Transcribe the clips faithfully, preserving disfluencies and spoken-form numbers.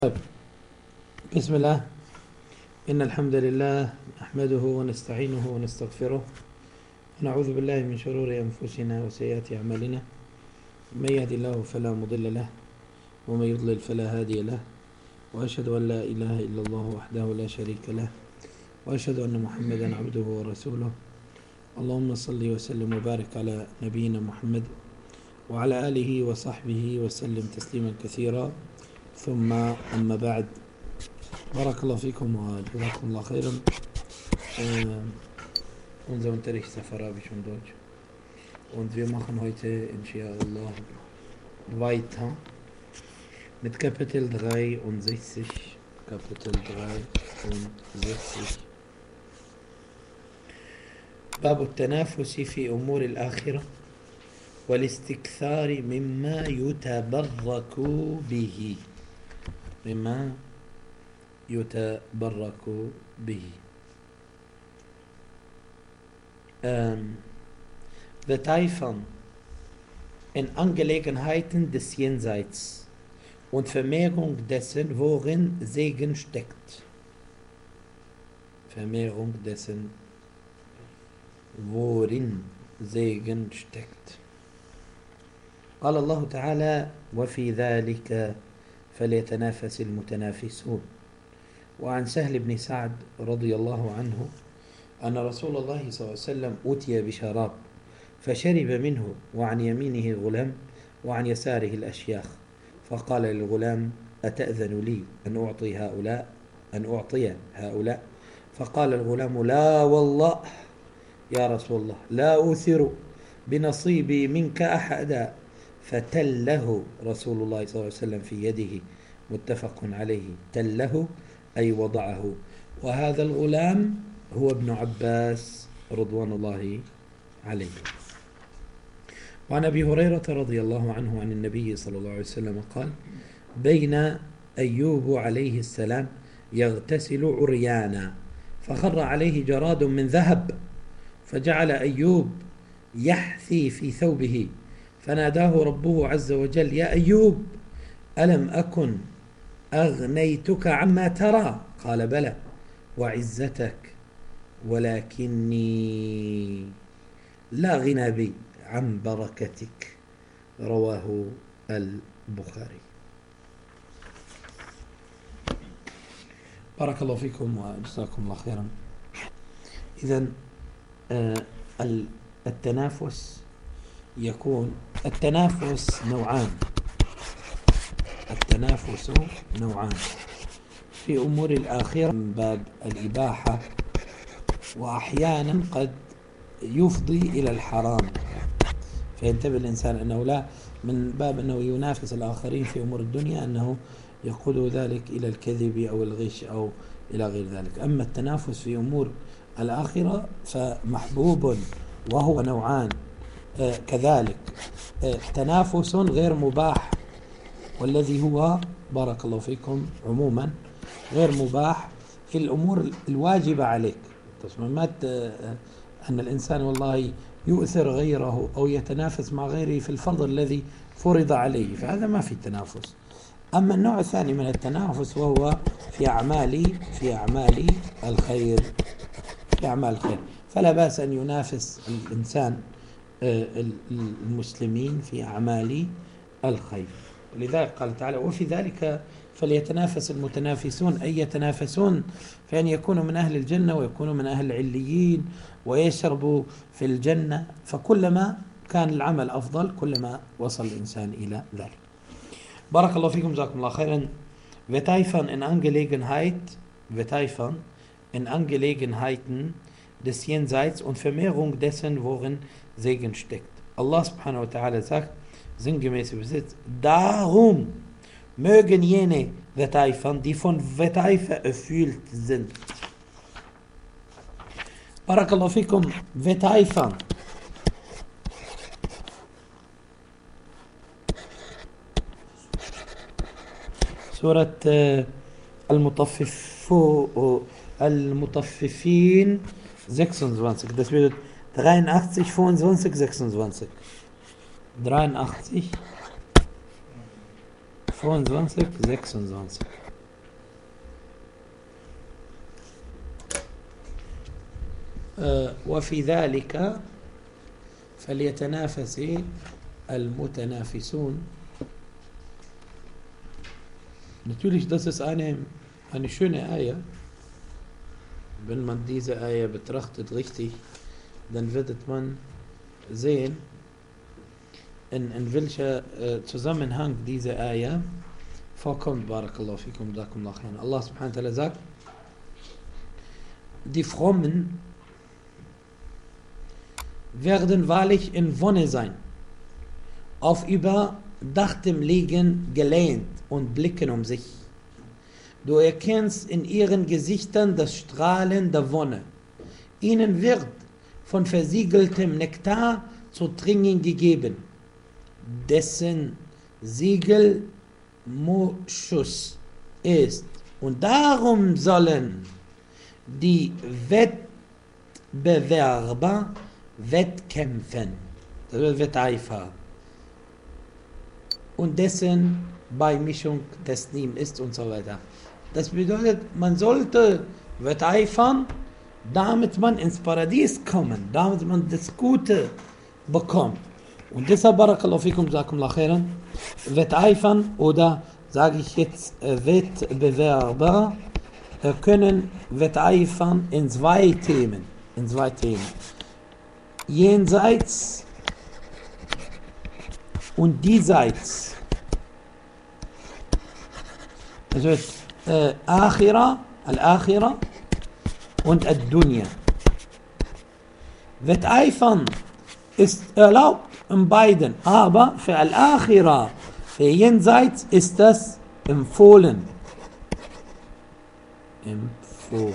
طيب. بسم الله. إن الحمد لله نحمده ونستعينه ونستغفره ونعوذ بالله من شرور أنفسنا وسيئات أعمالنا. من يهد الله فلا مضل له ومن يضلل فلا هادي له، وأشهد أن لا إله إلا الله وحده لا شريك له، وأشهد أن محمدا عبده ورسوله. اللهم صل وسلم وبارك على نبينا محمد وعلى آله وصحبه وسلم تسليما كثيرا، ثم أما بعد. بارك الله فيكم وجزاكم الله خيرا. Unser Unterricht ist auf Arabisch und Deutsch. Und wir machen heute, inshallah, weiter mit Kapitel dreiundsechzig. Kapitel dreiundsechzig. باب التنافس في أمور الآخرة والاستكثار مما يتبرك به. مما يتبرك به. Ähm, wird eifern in Angelegenheiten des Jenseits und Vermehrung dessen, worin Segen steckt. Vermehrung dessen, worin Segen steckt. قال الله تعالى: وفي ذلك فليتنافس المتنافسون. وعن سهل بن سعد رضي الله عنه أن رسول الله صلى الله عليه وسلم أتي بشراب فشرب منه، وعن يمينه غلام وعن يساره الأشياخ، فقال للغلام: أتأذن لي أن أعطي هؤلاء أن أعطي هؤلاء؟ فقال الغلام: لا والله يا رسول الله، لا أوثر بنصيبي منك أحدا. فتله رسول الله صلى الله عليه وسلم في يده، متفق عليه. تله أي وضعه. وهذا الغلام هو ابن عباس رضوان الله عليه. وعن أبي هريرة رضي الله عنه عن النبي صلى الله عليه وسلم قال: بين أيوب عليه السلام يغتسل عريانا، فخر عليه جراد من ذهب، فجعل أيوب يحثي في ثوبه، فناداه ربه عز وجل: يا أيوب، ألم أكن أغنيتك عما ترى؟ قال: بلى وعزتك، ولكني لا غنى بي عن بركتك. رواه البخاري. بارك الله فيكم وجزاكم الله خيرا. إذن التنافس يكون التنافس نوعان. التنافس نوعان في أمور الآخرة من باب الإباحة، وأحيانا قد يفضي إلى الحرام، فينتبه الإنسان أنه لا من باب أنه ينافس الآخرين في أمور الدنيا أنه يقود ذلك إلى الكذب أو الغش أو إلى غير ذلك. أما التنافس في أمور الآخرة فمحبوب، وهو نوعان آه كذلك. آه تنافس غير مباح، والذي هو بارك الله فيكم عموما غير مباح في الأمور الواجبة عليك. ما أن الإنسان والله يؤثر غيره أو يتنافس مع غيره في الفضل الذي فرض عليه، فهذا ما في تنافس. أما النوع الثاني من التنافس وهو في أعمال في أعمال الخير في أعمال الخير فلا بأس أن ينافس الإنسان المسلمين في أعمال الخير. ولذلك قال تعالى: وفي ذلك فليتنافس المتنافسون، أي يتنافسون في أن يكونوا من أهل الجنة ويكونوا من أهل العليين ويشربوا في الجنة. فكلما كان العمل أفضل كلما وصل الإنسان إلى ذلك. بارك الله فيكم جزاكم الله خيرا. Wir eifern in Angelegenheit, wir eifern in Angelegenheiten des Jenseits und Vermehrung dessen, worin Segen steckt. Allah subhanahu wa ta'ala sagt, sinngemäß übersetzt: Darum mögen jene wetteifern, die von Wetteifer erfüllt sind. Barakallahu fikum. Wetteifern. Surat äh, Al-Mutaffifun, Al-Mutaffifin sechsundzwanzig. Das bedeutet dreiundachtzig, fünfundzwanzig, sechsundzwanzig. dreiundachtzig, fünfundzwanzig, sechsundzwanzig. وفي ذلك فليتنافس المتنافسون. Natürlich, das ist eine, eine schöne Eier. Wenn man diese Eier betrachtet richtig, dann wird man sehen, in, in welcher äh, Zusammenhang diese Eier vorkommt. Barakallahu fikum, dakumullah khairan. Allah subhanahu wa ta'ala sagt, die Frommen werden wahrlich in Wonne sein, auf überdachtem Liegen gelehnt und blicken um sich. Du erkennst in ihren Gesichtern das Strahlen der Wonne. Ihnen wird von versiegeltem Nektar zu trinken gegeben, dessen Siegel Moschus ist. Und darum sollen die Wettbewerber wettkämpfen, das wird Wetteifer, und dessen Beimischung Tasnim ist und so weiter. Das bedeutet, man sollte wetteifern, damit man ins Paradies kommen, damit man das Gute bekommt. Und deshalb, Barakallahu fikum, jazakumullah khairan, wetteifern oder, sage ich jetzt, Wettbewerber können wetteifern in zwei Themen, in zwei Themen. Jenseits und diesseits. Das wird äh, Akhira, Al-Akhira und Ad-Dunya. Wetteifern ist erlaubt in beiden, aber für Al-Akhira, für Jenseits ist das empfohlen. Empfohlen.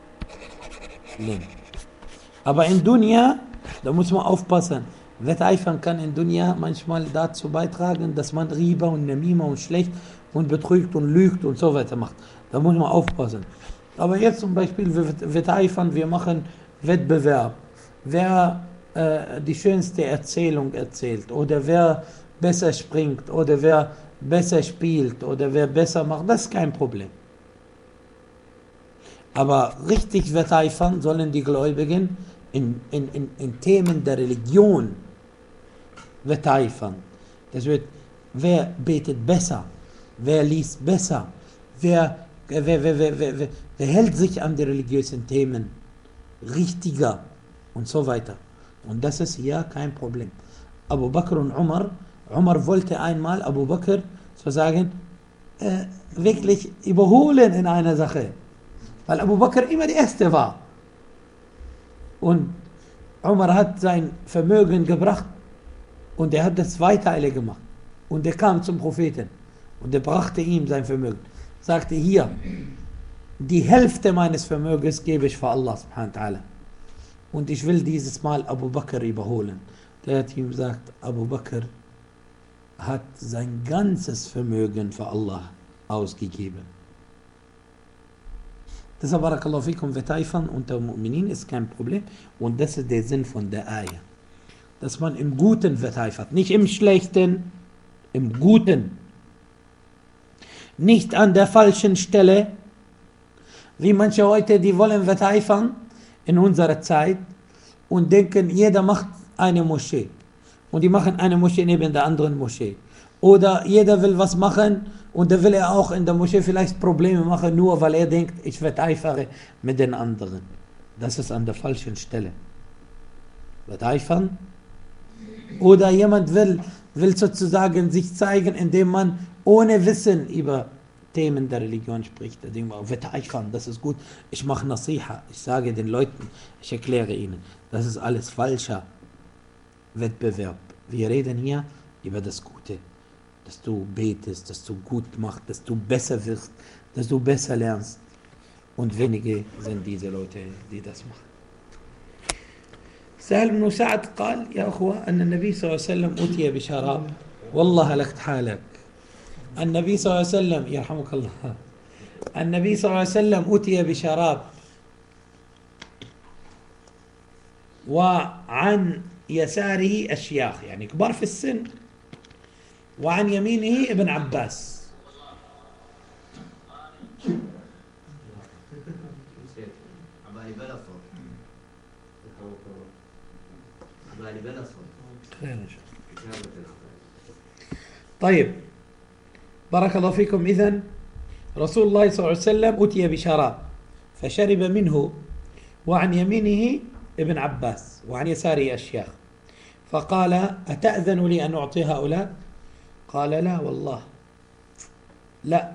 Aber in Dunya, da muss man aufpassen. Wetteifern kann in Dunya manchmal dazu beitragen, dass man Riba und Namima und schlecht und betrügt und lügt und so weiter macht. Da muss man aufpassen. Aber jetzt zum Beispiel Wetteifern, wir machen Wettbewerb. Wer äh, die schönste Erzählung erzählt oder wer besser springt oder wer besser spielt oder wer besser macht, das ist kein Problem. Aber richtig wetteifern sollen die Gläubigen in, in, in, in Themen der Religion wetteifern. Das wird, wer betet besser, wer liest besser, wer, wer, wer, wer, wer, wer, wer hält sich an die religiösen Themen richtiger und so weiter. Und das ist ja kein Problem. Abu Bakr und Umar, Umar wollte einmal Abu Bakr sozusagen äh, wirklich überholen in einer Sache. Weil Abu Bakr immer der Erste war. Und Umar hat sein Vermögen gebracht und er hat das zweiteilig gemacht. Und er kam zum Propheten und er brachte ihm sein Vermögen. Sagte, hier, die Hälfte meines Vermögens gebe ich für Allah subhanahu wa ta'ala. Und ich will dieses Mal Abu Bakr überholen. Der hat ihm gesagt, Abu Bakr hat sein ganzes Vermögen für Allah ausgegeben. Deshalb, Barakallahu fikum, wetteifern unter Mu'minin ist kein Problem. Und das ist der Sinn von der Ayah. Dass man im Guten wetteifert, nicht im Schlechten, im Guten. Nicht an der falschen Stelle, wie manche heute, die wollen wetteifern in unserer Zeit und denken, jeder macht eine Moschee. Und die machen eine Moschee neben der anderen Moschee. Oder jeder will was machen und da will er auch in der Moschee vielleicht Probleme machen, nur weil er denkt, ich wetteifere mit den anderen. Das ist an der falschen Stelle. Wetteifern. Oder jemand will, will sozusagen sich zeigen, indem man ohne Wissen über Themen der Religion spricht. Da denkt man, wetteifern, das ist gut. Ich mache Nasiha. Ich sage den Leuten, ich erkläre ihnen, das ist alles falscher Wettbewerb. Wir reden hier über das Gute. Dass du betest, dass du gut machst, dass du besser wirst, dass du besser lernst. Und wenige sind diese Leute, die das machen. سهل بن سعد قال يا أخوة أن النبي صلى الله عليه وسلم أتي بشراب والله لك حالك. النبي صلى الله عليه وسلم يرحمك الله النبي صلى الله عليه وسلم أتي بشراب وعن يساره أشياخ يعني كبار في السن وعن يمينه ابن عباس. طيب بارك الله فيكم. إذن رسول الله صلى الله عليه وسلم أتي بشراب فشرب منه، وعن يمينه ابن عباس وعن يساره أشياخ، فقال: أتأذن لي أن أعطي هؤلاء؟ قال: لا والله، لا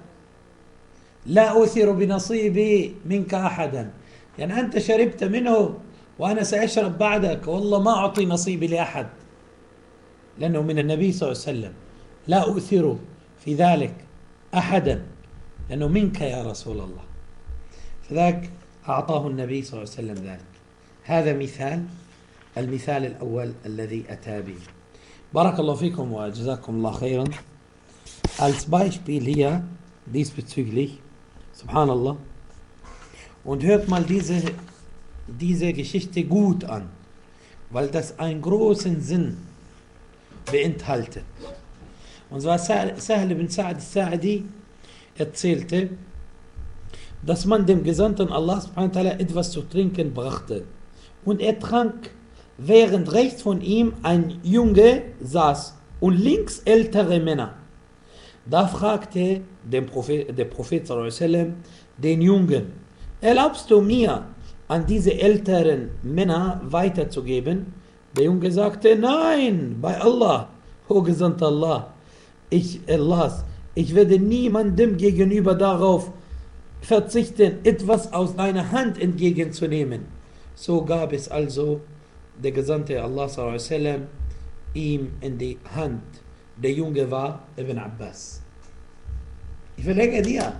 لا أثر بنصيبي منك أحدا، يعني أنت شربت منه وأنا سأشرب بعدك، والله ما أعطي نصيبي لأحد، لأنه من النبي صلى الله عليه وسلم، لا أؤثر في ذلك أحدا لأنه منك يا رسول الله. فذاك أعطاه النبي صلى الله عليه وسلم ذلك. هذا مثال، المثال الأول الذي أتى به. بارك الله فيكم وجزاكم الله خيرا. Als Beispiel hier diesbezüglich, Subhanallah, und hört mal diese, diese Geschichte gut an, weil das einen großen Sinn beinhaltet. Und zwar Sahl ibn Sa'd al-Sa'di erzählte, dass man dem Gesandten Allah subhanahu wa ta'ala etwas zu trinken brachte. Und er trank, während rechts von ihm ein Junge saß und links ältere Männer. Da fragte der Prophet, der Prophet sallallahu alaihi wasallam den Jungen: Erlaubst du mir, an diese älteren Männer weiterzugeben? Der Junge sagte: Nein, bei Allah, o Gesandter Allah, ich erlass, ich werde niemandem gegenüber darauf verzichten, etwas aus deiner Hand entgegenzunehmen. So gab es also der Gesandte Allah sallallahu alaihi wasallam ihm in die Hand. Der Junge war Ibn Abbas. Ich verlege dir,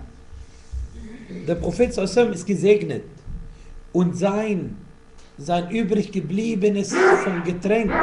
der Prophet sallallahu alaihi wasallam ist gesegnet und sein, sein übrig gebliebenes vom Getränk,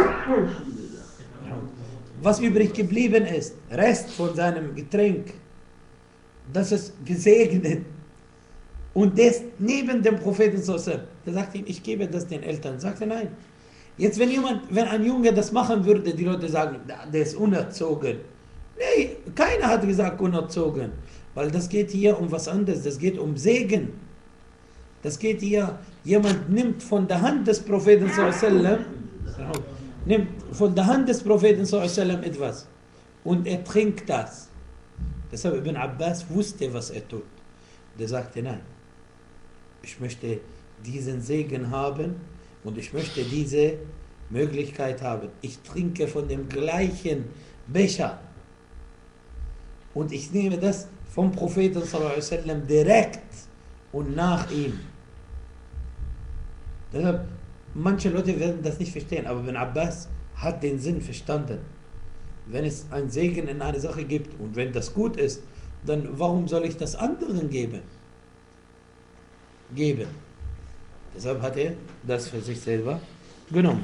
was übrig geblieben ist, Rest von seinem Getränk, das ist gesegnet. Und das neben dem Propheten sallallahu alaihi wasallam, der sagt ihm: Ich gebe das den Eltern. Sagt er: Nein. Jetzt, wenn jemand, wenn ein Junge das machen würde, die Leute sagen, der ist unerzogen. Nee, keiner hat gesagt unerzogen, weil das geht hier um was anderes, das geht um Segen. Das geht hier, jemand nimmt von der Hand des Propheten sallallahu alaihi wasallam, nimmt von der Hand des Propheten sallallahu alaihi wasallam etwas und er trinkt das. Deshalb Ibn Abbas wusste, was er tut. Der sagte: Nein, ich möchte diesen Segen haben und ich möchte diese Möglichkeit haben. Ich trinke von dem gleichen Becher und ich nehme das vom Propheten sallallahu alaihi wasallam direkt und nach ihm. Deshalb, manche Leute werden das nicht verstehen, aber Ibn Abbas hat den Sinn verstanden. Wenn es einen Segen in einer Sache gibt und wenn das gut ist, dann warum soll ich das anderen geben? Geben. Deshalb hat er das für sich selber genommen.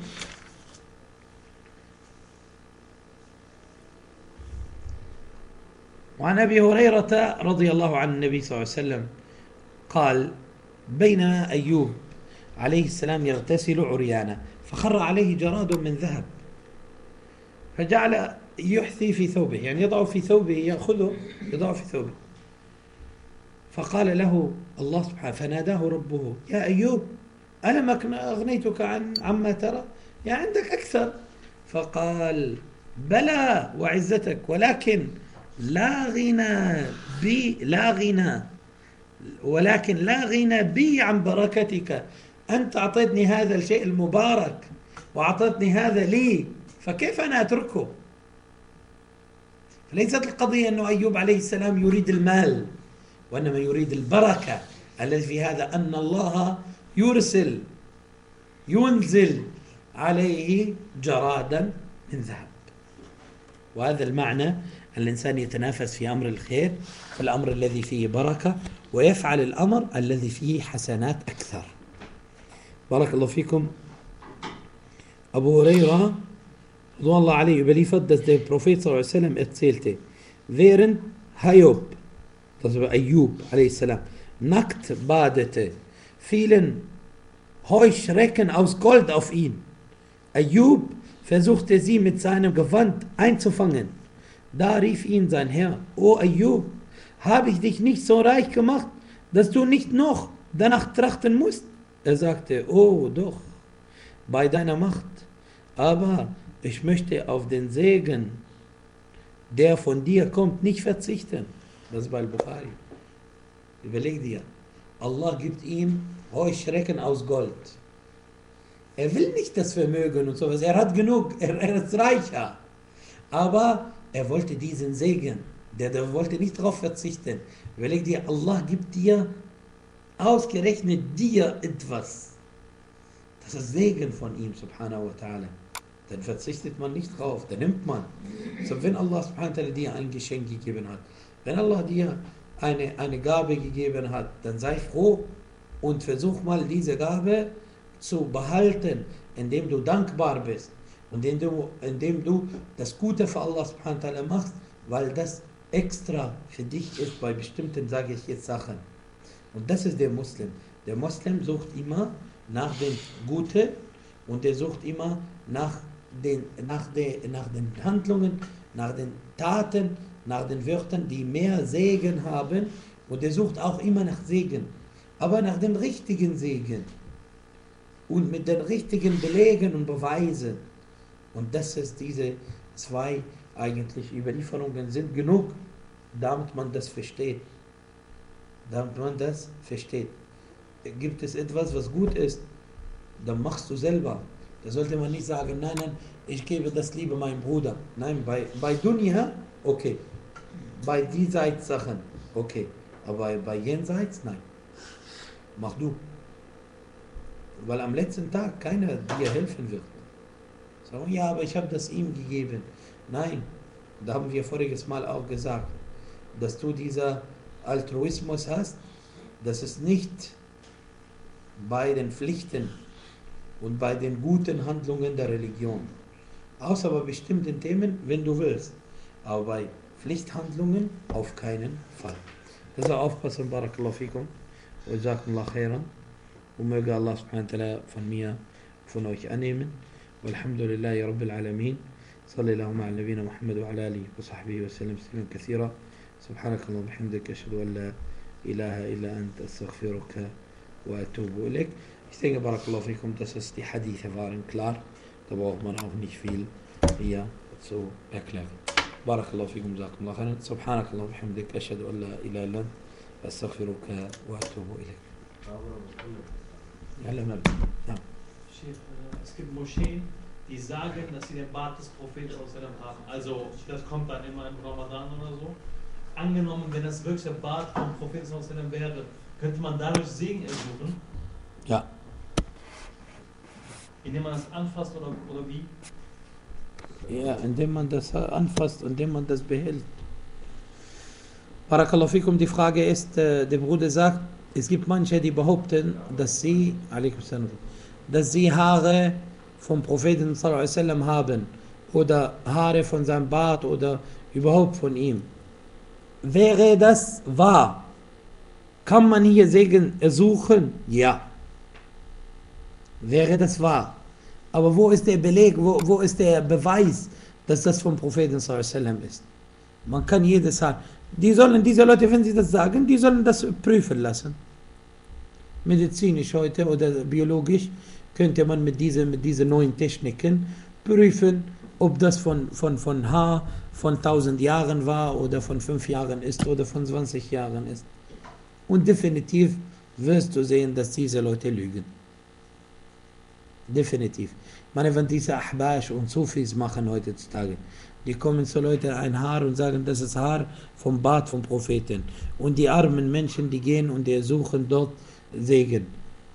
وعن أبي هريرة رضي الله عن النبي صلى الله عليه وسلم قال: بينما أيوب عليه السلام يغتسل عريانا فخر عليه جراد من ذهب فجعل يحثي في ثوبه، يعني يضع في ثوبه، يأخذه يضع في ثوبه. فقال له الله سبحانه، فناداه ربه: يا أيوب ألم أكن أغنيتك عن عما ترى؟ يعني عندك أكثر. فقال: بلى وعزتك، ولكن لا غنى بي لا غنى ولكن لا غنى بي عن بركتك. أنت أعطيتني هذا الشيء المبارك وأعطيتني هذا لي، فكيف أنا أتركه؟ فليست القضية أنه أيوب عليه السلام يريد المال، وإنما يريد البركة الذي في هذا، أن الله يرسل ينزل عليه جرادا من ذهب. وهذا المعنى، الإنسان يتنافس في أمر الخير، في الأمر الذي فيه بركة، ويفعل الأمر الذي فيه حسنات أكثر. بارك الله فيكم. Abu Huraira, Allah Ali, überliefert, dass der Prophet sallallahu alaihi wasallam erzählte, während Hiob, das war Ayub alaihi salam, nackt badete, fielen Heuschrecken aus Gold auf ihn. Ayub versuchte sie mit seinem Gewand einzufangen. Da rief ihn sein Herr: O Ayub, habe ich dich nicht so reich gemacht, dass du nicht noch danach trachten musst? Er sagte: Oh doch, bei deiner Macht. Aber ich möchte auf den Segen, der von dir kommt, nicht verzichten. Das ist bei Bukhari. Überleg dir. Allah gibt ihm Heuschrecken aus Gold. Er will nicht das Vermögen und sowas. Er hat genug. Er, er ist reicher. Aber er wollte diesen Segen. Der, der wollte nicht darauf verzichten. Überleg dir, Allah gibt dir ausgerechnet dir etwas. Das ist Segen von ihm, subhanahu wa ta'ala. Dann verzichtet man nicht drauf, dann nimmt man. So, wenn Allah subhanahu wa ta'ala dir ein Geschenk gegeben hat, wenn Allah dir eine, eine Gabe gegeben hat, dann sei froh und versuch mal diese Gabe zu behalten, indem du dankbar bist und indem du, indem du das Gute für Allah subhanahu wa ta'ala machst, weil das extra für dich ist bei bestimmten, sage ich jetzt, Sachen. Und das ist der Muslim. Der Muslim sucht immer nach dem Guten und er sucht immer nach den, nach, den, nach den Handlungen, nach den Taten, nach den Wörtern, die mehr Segen haben, und er sucht auch immer nach Segen, aber nach dem richtigen Segen und mit den richtigen Belegen und Beweisen. Und das ist diese zwei eigentlich Überlieferungen sind genug, damit man das versteht. Damit man das versteht. Gibt es etwas, was gut ist, dann machst du selber. Da sollte man nicht sagen, nein, nein, ich gebe das lieber meinem Bruder. Nein, bei, bei Dunya, okay. Bei diesseits Sachen, okay. Aber bei, bei jenseits, nein. Mach du. Weil am letzten Tag keiner dir helfen wird. Sagen, ja, aber ich habe das ihm gegeben. Nein, da haben wir voriges Mal auch gesagt, dass du dieser Altruismus hast, das ist nicht bei den Pflichten und bei den guten Handlungen der Religion. Außer bei bestimmten Themen, wenn du willst. Aber bei Pflichthandlungen auf keinen Fall. Das soll aufpassen, Barakallahu fikum. Wa jazakumullahu khairan. Und möge Allah subhanahu wa ta'ala von mir, von euch annehmen. Walhamdulillahi Rabbil Alamin. صلى اللهم على نبينا محمد وعلى آله وصحبه وسلم تسليما كثيرا. سبحانك اللهم وبحمدك أشهد أن لا إله إلا أنت أستغفرك وأتوب إليك. Ich denke, Barakallahu fikum, dass es die Hadithe waren klar. Da braucht man auch nicht viel hier zu erklären. Barakallahu fikum, jazakumullahu khairan. Subhanak Allahumma wa bihamdik ashhadu an la ilaha illa anta astaghfiruka wa atubu ilayk. Ja, ja. Es gibt Moscheen, die sagen, dass sie den Bart des Propheten haben. Also das kommt dann immer im Ramadan oder so. Angenommen, wenn das wirklich der Bart vom Propheten wäre, könnte man dadurch Segen ersuchen? Ja. Indem man das anfasst oder, oder wie? Ja, indem man das anfasst, indem man das behält. Barakallahu fikum, die Frage ist, äh, der Bruder sagt, es gibt manche, die behaupten, dass sie, dass sie Haare vom Propheten sallallahu alaihi wasallam haben oder Haare von seinem Bart oder überhaupt von ihm. Wäre das wahr? Kann man hier Segen ersuchen? Ja. Wäre das wahr? Aber wo ist der Beleg, wo, wo ist der Beweis, dass das vom Propheten sallallahu alaihi wasallam ist? Man kann jedes Haar. Die sollen, diese Leute, wenn sie das sagen, die sollen das prüfen lassen. Medizinisch heute oder biologisch könnte man mit diesen mit diese neuen Techniken prüfen, ob das von, von, von Haar von tausend Jahren war oder von fünf Jahren ist oder von zwanzig Jahren ist. Und definitiv wirst du sehen, dass diese Leute lügen. Definitiv. Ich meine, wenn diese Ahbash und Sufis machen heutzutage, die kommen zu Leuten ein Haar und sagen, das ist Haar vom Bart vom Propheten. Und die armen Menschen, die gehen und die suchen dort Segen.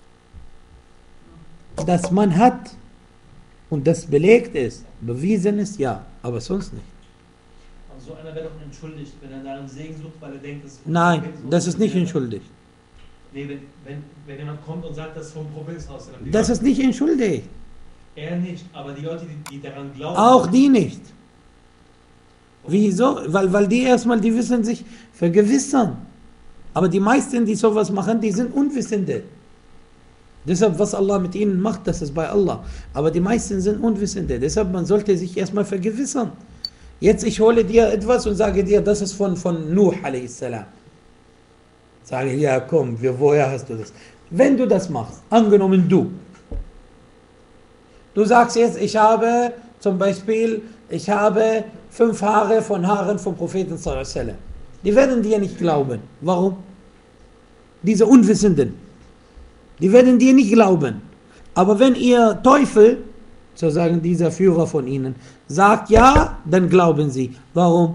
Dass man hat und das belegt ist, bewiesen ist, ja, aber sonst nicht. Also einer wäre doch entschuldigt, wenn er nach einem Segen sucht, weil er denkt, dass... Nein, das ist nicht entschuldigt. Nee, wenn, wenn, wenn jemand kommt und sagt, das ist vom Prophetshaus. Das ist nicht entschuldigt. Er nicht, aber die Leute, die, die daran glauben... Auch die nicht. Wieso? Weil, weil die erstmal, die wissen sich vergewissern. Aber die meisten, die sowas machen, die sind Unwissende. Deshalb, was Allah mit ihnen macht, das ist bei Allah. Aber die meisten sind Unwissende. Deshalb, man sollte sich erstmal vergewissern. Jetzt, ich hole dir etwas und sage dir, das ist von, von Nuh a.s. Sage ich, ja komm, woher hast du das? Wenn du das machst, angenommen du, Du sagst jetzt, ich habe zum Beispiel, ich habe fünf Haare von Haaren vom Propheten sallallahu alaihi wasallam. Die werden dir nicht glauben. Warum? Diese Unwissenden. Die werden dir nicht glauben. Aber wenn ihr Teufel, sozusagen dieser Führer von ihnen, sagt ja, dann glauben sie. Warum?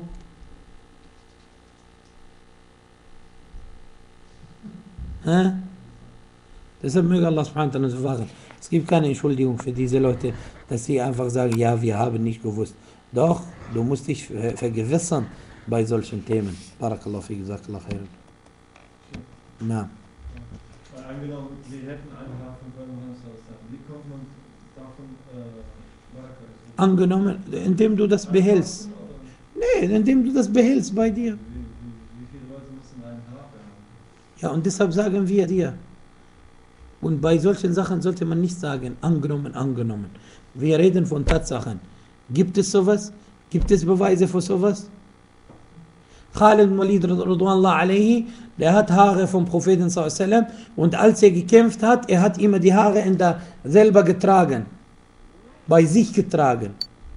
Hä? Deshalb möge Allah subhanahu wa ta'ala uns bewahren. Es gibt keine Entschuldigung für diese Leute, dass sie einfach sagen, ja, wir haben nicht gewusst. Doch, du musst dich vergewissern bei solchen Themen. Barakallahu fi, jazakallahu khairan. Na. Weil angenommen, Sie hätten einen Haar von Muhammad sallallahu alaihi wasallam. Wie kommt man davon äh, weiter? Angenommen, indem du das behältst. Nee, indem du das behältst bei dir. Wie, wie, wie viele Leute müssen einen Haar haben? Ja, und deshalb sagen wir dir. Und bei solchen Sachen sollte man nicht sagen, angenommen, angenommen. Wir reden von Tatsachen. Gibt es sowas? Gibt es Beweise für sowas? Khalid bin Walid radhiyallahu alayhi, der hat Haare vom Propheten sallallahu alaihi wasallam, und als er gekämpft hat, er hat immer die Haare in der selber getragen, bei sich getragen.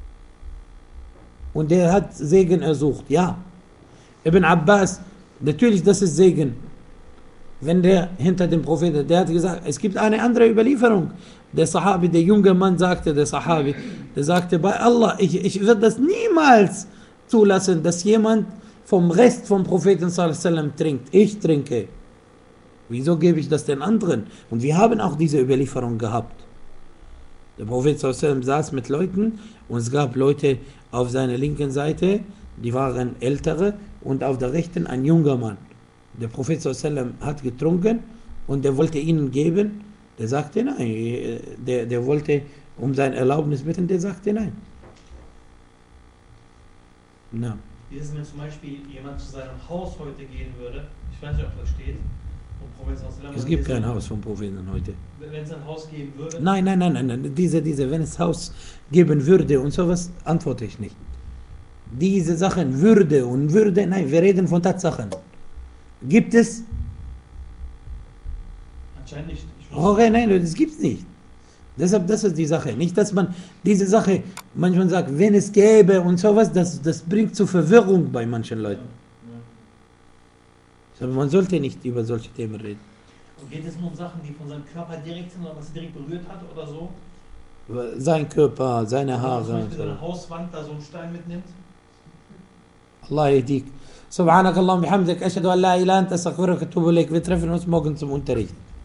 Und er hat Segen ersucht, ja. Ibn Abbas, natürlich, das ist Segen. Wenn der hinter dem Propheten, der hat gesagt, es gibt eine andere Überlieferung. Der Sahabi, der junge Mann sagte, der Sahabi, der sagte, bei Allah, ich, ich werde das niemals zulassen, dass jemand vom Rest vom Propheten sallallahu alaihi wasallam trinkt. Ich trinke. Wieso gebe ich das den anderen? Und wir haben auch diese Überlieferung gehabt. Der Prophet sallallahu alaihi wasallam saß mit Leuten und es gab Leute auf seiner linken Seite, die waren ältere, und auf der rechten ein junger Mann. Der Prophet sallallahu alaihi wasallam hat getrunken und er wollte ihnen geben. Der sagte nein. Der, der wollte um sein Erlaubnis bitten, der sagte nein. Na. Wie ist es, wenn zum Beispiel jemand zu seinem Haus heute gehen würde? Ich weiß nicht, ob das steht. Und Prophet sallallahu alaihi wasallam, Es gibt kein Haus vom Propheten heute. Wenn es ein Haus geben würde? Nein, nein, nein, nein, nein. Diese, diese, wenn es Haus geben würde und sowas, antworte ich nicht. Diese Sachen, Würde und Würde, nein, wir reden von Tatsachen. Gibt es? Anscheinend nicht. Okay, nein, das gibt's nicht. Deshalb, das ist die Sache. Nicht, dass man diese Sache manchmal sagt, wenn es gäbe und sowas, das, das bringt zu Verwirrung bei manchen Leuten. Aber man sollte nicht über solche Themen reden. Und geht es nur um Sachen, die von seinem Körper direkt sind oder was er direkt berührt hat oder so? Sein Körper, seine Haare. Wenn man zum Beispiel seine Hauswand da so einen Stein mitnimmt. Allah yahdik. Subhanakallah, bihamdik, ashhadu an la ilaha illa anta, astaghfiruka wa atubu ilaik. Wir treffen uns morgen zum Unterricht.